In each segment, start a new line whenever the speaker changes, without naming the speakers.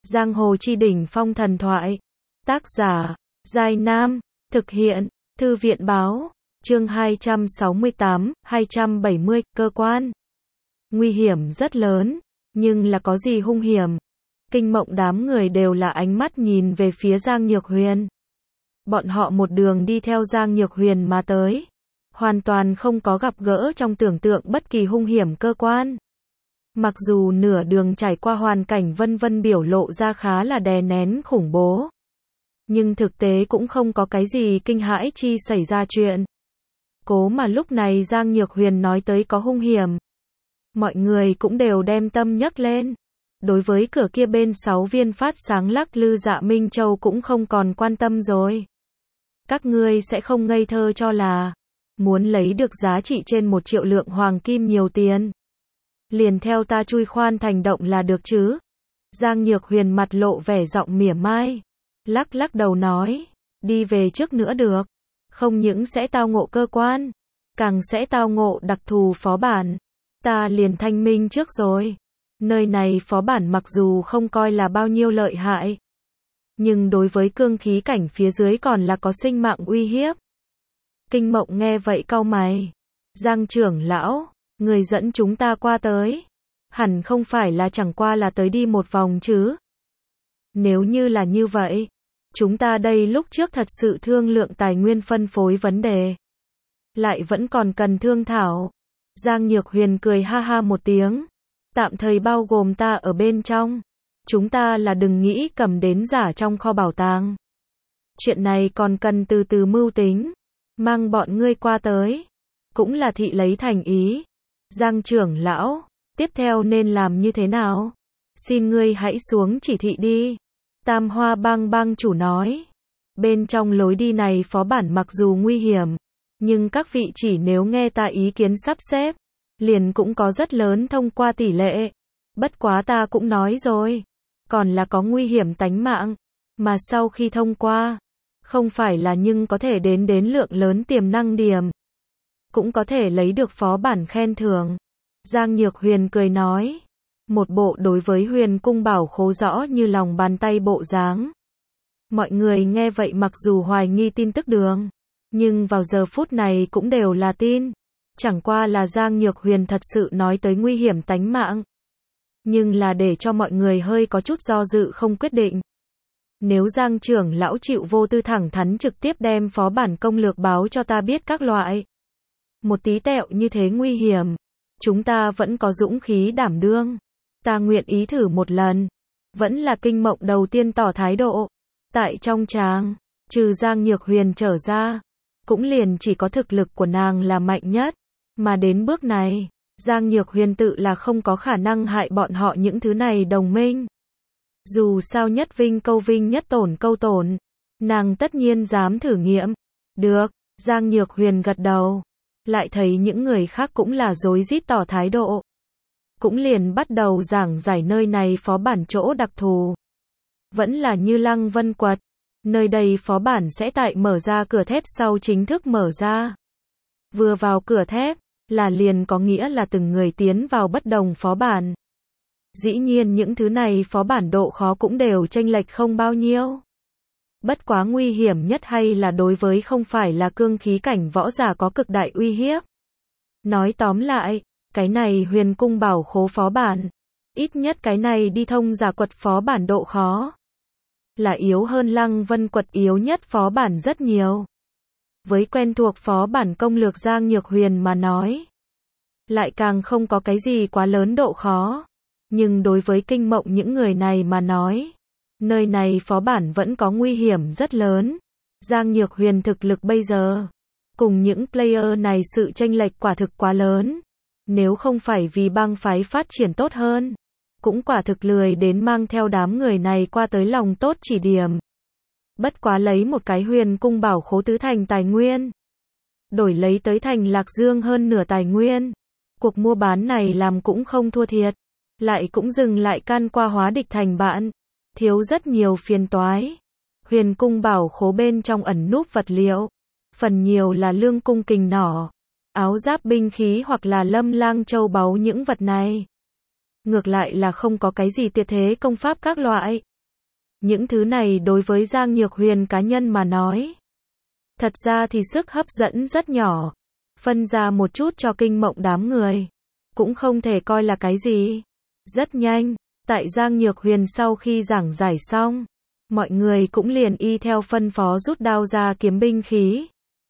Giang hồ chi đỉnh phong thần thoại. Tác giả, Giai Nam. Thực hiện, Thư viện báo. Chương 268, 270, cơ quan. Nguy hiểm rất lớn, nhưng là có gì hung hiểm? Kinh Mộng đám người đều là ánh mắt nhìn về phía Giang Nhược Huyền. Bọn họ một đường đi theo Giang Nhược Huyền mà tới. Hoàn toàn không có gặp gỡ trong tưởng tượng bất kỳ hung hiểm cơ quan. Mặc dù nửa đường trải qua hoàn cảnh vân vân biểu lộ ra khá là đè nén khủng bố. Nhưng thực tế cũng không có cái gì kinh hãi chi xảy ra chuyện. Cố mà lúc này Giang Nhược Huyền nói tới có hung hiểm. Mọi người cũng đều đem tâm nhấc lên. Đối với cửa kia bên 6 viên phát sáng lắc lư Dạ Minh Châu cũng không còn quan tâm rồi. Các ngươi sẽ không ngây thơ cho là muốn lấy được giá trị trên 1 triệu lượng hoàng kim nhiều tiền. Liền theo ta chui khoan thành động là được chứ. Giang Nhược Huyền mặt lộ vẻ giọng mỉa mai. Lắc lắc đầu nói, đi về trước nữa được. Không những sẽ tao ngộ cơ quan, càng sẽ tao ngộ đặc thù phó bản. Ta liền thanh minh trước rồi. Nơi này phó bản mặc dù không coi là bao nhiêu lợi hại, nhưng đối với cương khí cảnh phía dưới còn là có sinh mạng uy hiếp. Kinh Mộng nghe vậy cau mày. Giang trưởng lão, người dẫn chúng ta qua tới. Hẳn không phải là chẳng qua là tới đi một vòng chứ. Nếu như là như vậy, chúng ta đây lúc trước thật sự thương lượng tài nguyên phân phối vấn đề. Lại vẫn còn cần thương thảo. Giang Nhược Huyền cười ha ha một tiếng. Tạm thời bao gồm ta ở bên trong. Chúng ta là đừng nghĩ cầm đến giả trong kho bảo tàng. Chuyện này còn cần từ từ mưu tính. Mang bọn ngươi qua tới. Cũng là thị lấy thành ý. Giang trưởng lão, tiếp theo nên làm như thế nào? Xin ngươi hãy xuống chỉ thị đi. Tam Hoa Bang bang chủ nói. Bên trong lối đi này phó bản mặc dù nguy hiểm, nhưng các vị chỉ nếu nghe ta ý kiến sắp xếp, liền cũng có rất lớn thông qua tỷ lệ. Bất quá ta cũng nói rồi, còn là có nguy hiểm tánh mạng, mà sau khi thông qua, không phải là nhưng có thể đến lượng lớn tiềm năng điểm, cũng có thể lấy được phó bản khen thưởng. Giang Nhược Huyền cười nói, một bộ đối với Huyền Cung Bảo Khố rõ như lòng bàn tay bộ dáng. Mọi người nghe vậy mặc dù hoài nghi tin tức đường, nhưng vào giờ phút này cũng đều là tin. Chẳng qua là Giang Nhược Huyền thật sự nói tới nguy hiểm tánh mạng, nhưng là để cho mọi người hơi có chút do dự không quyết định. Nếu Giang trưởng lão chịu vô tư thẳng thắn trực tiếp đem phó bản công lược báo cho ta biết các loại. Một tí tẹo như thế nguy hiểm, chúng ta vẫn có dũng khí đảm đương. Ta nguyện ý thử một lần. Vẫn là Kinh Mộng đầu tiên tỏ thái độ. Tại trong tràng, trừ Giang Nhược Huyền trở ra, cũng liền chỉ có thực lực của nàng là mạnh nhất. Mà đến bước này, Giang Nhược Huyền tự là không có khả năng hại bọn họ những thứ này đồng minh. Dù sao nhất vinh câu vinh nhất tổn câu tổn, nàng tất nhiên dám thử nghiệm. Được, Giang Nhược Huyền gật đầu. Lại thấy những người khác cũng là rối rít tỏ thái độ. Cũng liền bắt đầu giảng giải nơi này phó bản chỗ đặc thù. Vẫn là như Lăng Vân Quật. Nơi đây phó bản sẽ tại mở ra cửa thép sau chính thức mở ra. Vừa vào cửa thép, là liền có nghĩa là từng người tiến vào bất đồng phó bản. Dĩ nhiên những thứ này phó bản độ khó cũng đều chênh lệch không bao nhiêu. Bất quá nguy hiểm nhất hay là đối với không phải là cương khí cảnh võ giả có cực đại uy hiếp. Nói tóm lại, cái này Huyền Cung Bảo Khố phó bản, ít nhất cái này đi thông giả quật phó bản độ khó, là yếu hơn Lăng Vân Quật yếu nhất phó bản rất nhiều. Với quen thuộc phó bản công lược Giang Nhược Huyền mà nói, lại càng không có cái gì quá lớn độ khó. Nhưng đối với Kinh Mộng những người này mà nói, nơi này phó bản vẫn có nguy hiểm rất lớn. Giang Nhược Huyền thực lực bây giờ, cùng những player này sự chênh lệch quả thực quá lớn. Nếu không phải vì bang phái phát triển tốt hơn, cũng quả thực lười đến mang theo đám người này qua tới lòng tốt chỉ điểm. Bất quá lấy một cái Huyền Cung Bảo Khố tứ thành tài nguyên, đổi lấy tới thành Lạc Dương hơn nửa tài nguyên. Cuộc mua bán này làm cũng không thua thiệt. Lại cũng dừng lại can qua hóa địch thành bạn. Thiếu rất nhiều phiền toái. Huyền Cung Bảo Khố bên trong ẩn núp vật liệu. Phần nhiều là lương cung kình nỏ, áo giáp binh khí hoặc là lâm lang châu báu những vật này. Ngược lại là không có cái gì tuyệt thế công pháp các loại. Những thứ này đối với Giang Nhược Huyền cá nhân mà nói, thật ra thì sức hấp dẫn rất nhỏ, phân ra một chút cho Kinh Mộng đám người, cũng không thể coi là cái gì. Rất nhanh, tại Giang Nhược Huyền sau khi giảng giải xong, mọi người cũng liền y theo phân phó rút đao ra kiếm binh khí.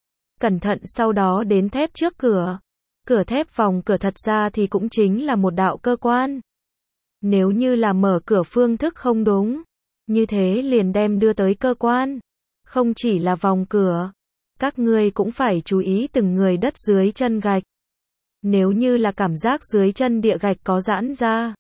Cẩn thận sau đó đến thép trước cửa. Cửa thép vòng cửa thật ra thì cũng chính là một đạo cơ quan. Nếu như là mở cửa phương thức không đúng, như thế liền đem đưa tới cơ quan. Không chỉ là vòng cửa, các ngươi cũng phải chú ý từng người đất dưới chân gạch. Nếu như là cảm giác dưới chân địa gạch có giãn ra,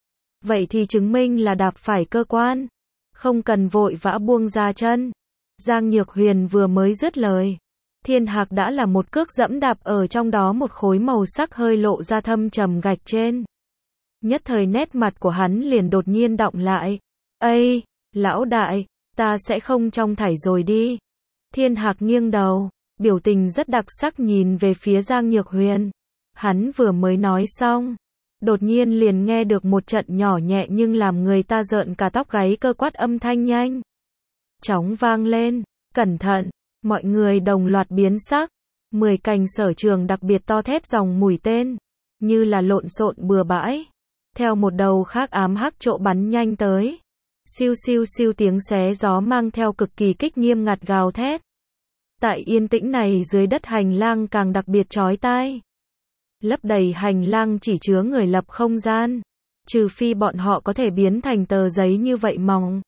vậy thì chứng minh là đạp phải cơ quan. Không cần vội vã buông ra chân. Giang Nhược Huyền vừa mới dứt lời, Thiên Hạc đã là một cước dẫm đạp ở trong đó một khối màu sắc hơi lộ ra thâm trầm gạch trên. Nhất thời nét mặt của hắn liền đột nhiên đọng lại. Ây, lão đại, ta sẽ không trong thảy rồi đi. Thiên Hạc nghiêng đầu, biểu tình rất đặc sắc nhìn về phía Giang Nhược Huyền. Hắn vừa mới nói xong, đột nhiên liền nghe được một trận nhỏ nhẹ nhưng làm người ta rợn cả tóc gáy cơ quát âm thanh nhanh chóng vang lên. Cẩn thận, mọi người đồng loạt biến sắc. 10 cành sở trường đặc biệt to thép dòng mũi tên, như là lộn xộn bừa bãi, theo một đầu khác ám hắc chỗ bắn nhanh tới. Siêu siêu siêu tiếng xé gió mang theo cực kỳ kích nghiêm ngặt gào thét. Tại yên tĩnh này dưới đất hành lang càng đặc biệt chói tai. Lấp đầy hành lang chỉ chứa người lập không gian, trừ phi bọn họ có thể biến thành tờ giấy như vậy mỏng.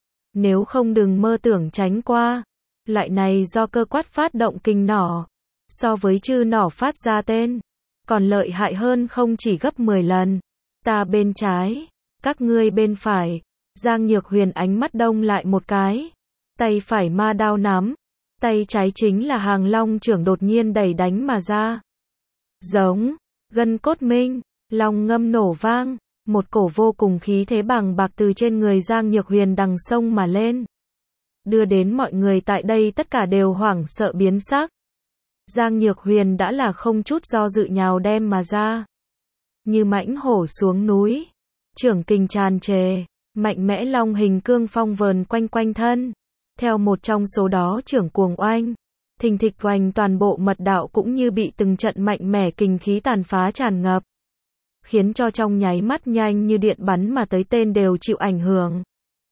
Nếu không đừng mơ tưởng tránh qua. Loại này do cơ quát phát động kinh nỏ, so với chư nỏ phát ra tên, còn lợi hại hơn không chỉ gấp 10 lần. Ta bên trái, các ngươi bên phải. Giang Nhược Huyền ánh mắt đông lại một cái, tay phải ma đao nắm, tay trái chính là Hàng Long trưởng đột nhiên đẩy đánh mà ra. Giống, gân cốt minh, long ngâm nổ vang, một cổ vô cùng khí thế bàng bạc từ trên người Giang Nhược Huyền đằng sông mà lên, đưa đến mọi người tại đây tất cả đều hoảng sợ biến sắc. Giang Nhược Huyền đã là không chút do dự nhào đem mà ra, như mãnh hổ xuống núi, trưởng kình tràn trề, mạnh mẽ long hình cương phong vờn quanh quanh thân, theo một trong số đó trưởng cuồng oanh, thình thịch oanh toàn bộ mật đạo cũng như bị từng trận mạnh mẽ kình khí tàn phá tràn ngập, khiến cho trong nháy mắt nhanh như điện bắn mà tới tên đều chịu ảnh hưởng.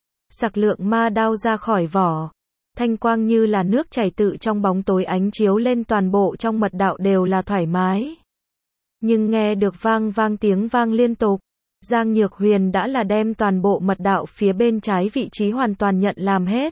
Sặc lượng ma đao ra khỏi vỏ, thanh quang như là nước chảy tự trong bóng tối ánh chiếu lên toàn bộ trong mật đạo đều là thoải mái. Nhưng nghe được vang vang tiếng vang liên tục, Giang Nhược Huyền đã là đem toàn bộ mật đạo phía bên trái vị trí hoàn toàn nhận làm hết.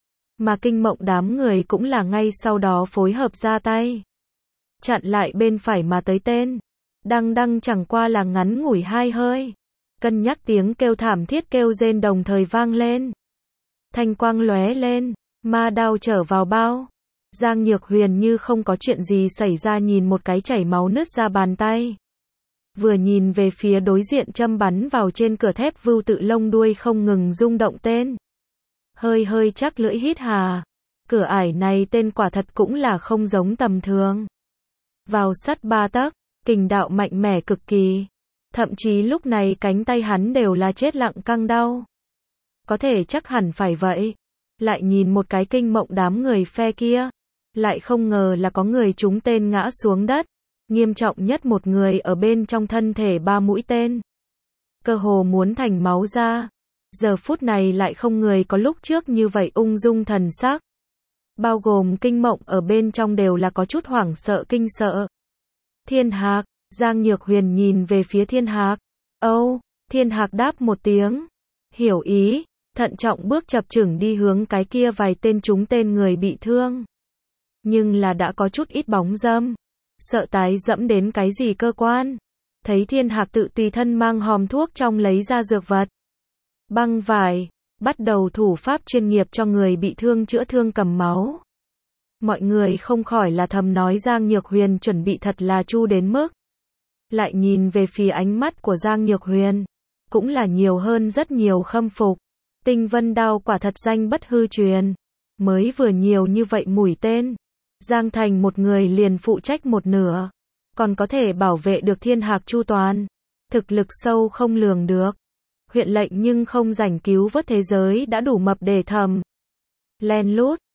Mà Kinh Mộng đám người cũng là ngay sau đó phối hợp ra tay, chặn lại bên phải mà tới tên. Đăng đăng chẳng qua là ngắn ngủi 2 hơi. Cân nhắc tiếng kêu thảm thiết kêu rên đồng thời vang lên. Thanh quang lóe lên, ma đao trở vào bao. Giang Nhược Huyền như không có chuyện gì xảy ra nhìn một cái chảy máu nứt ra bàn tay. Vừa nhìn về phía đối diện châm bắn vào trên cửa thép vưu tự lông đuôi không ngừng rung động tên. Hơi hơi chắc lưỡi hít hà. Cửa ải này tên quả thật cũng là không giống tầm thường. Vào sắt 3 tấc, kình đạo mạnh mẽ cực kỳ. Thậm chí lúc này cánh tay hắn đều là chết lặng căng đau. Có thể chắc hẳn phải vậy. Lại nhìn một cái Kinh Mộng đám người phe kia. Lại không ngờ là có người trúng tên ngã xuống đất. Nghiêm trọng nhất một người ở bên trong thân thể 3 mũi tên. Cơ hồ muốn thành máu ra. Giờ phút này lại không người có lúc trước như vậy ung dung thần sắc. Bao gồm Kinh Mộng ở bên trong đều là có chút hoảng sợ kinh sợ. Thiên Hạc, Giang Nhược Huyền nhìn về phía Thiên Hạc. Âu, Thiên Hạc đáp một tiếng. Hiểu ý, thận trọng bước chập chững đi hướng cái kia vài tên trúng tên người bị thương. Nhưng là đã có chút ít bóng dâm. Sợ tái dẫm đến cái gì cơ quan. Thấy Thiên Hạc tự tùy thân mang hòm thuốc trong lấy ra dược vật. Băng vải, bắt đầu thủ pháp chuyên nghiệp cho người bị thương chữa thương cầm máu. Mọi người không khỏi là thầm nói Giang Nhược Huyền chuẩn bị thật là chu đến mức. Lại nhìn về phía ánh mắt của Giang Nhược Huyền, cũng là nhiều hơn rất nhiều khâm phục. Tinh Vân đao quả thật danh bất hư truyền. Mới vừa nhiều như vậy mũi tên. Giang Thành một người liền phụ trách một nửa. Còn có thể bảo vệ được Thiên Hạc chu toàn. Thực lực sâu không lường được. huyện lệnh nhưng không rảnh cứu vớt thế giới đã đủ mập để thầm. Len lút,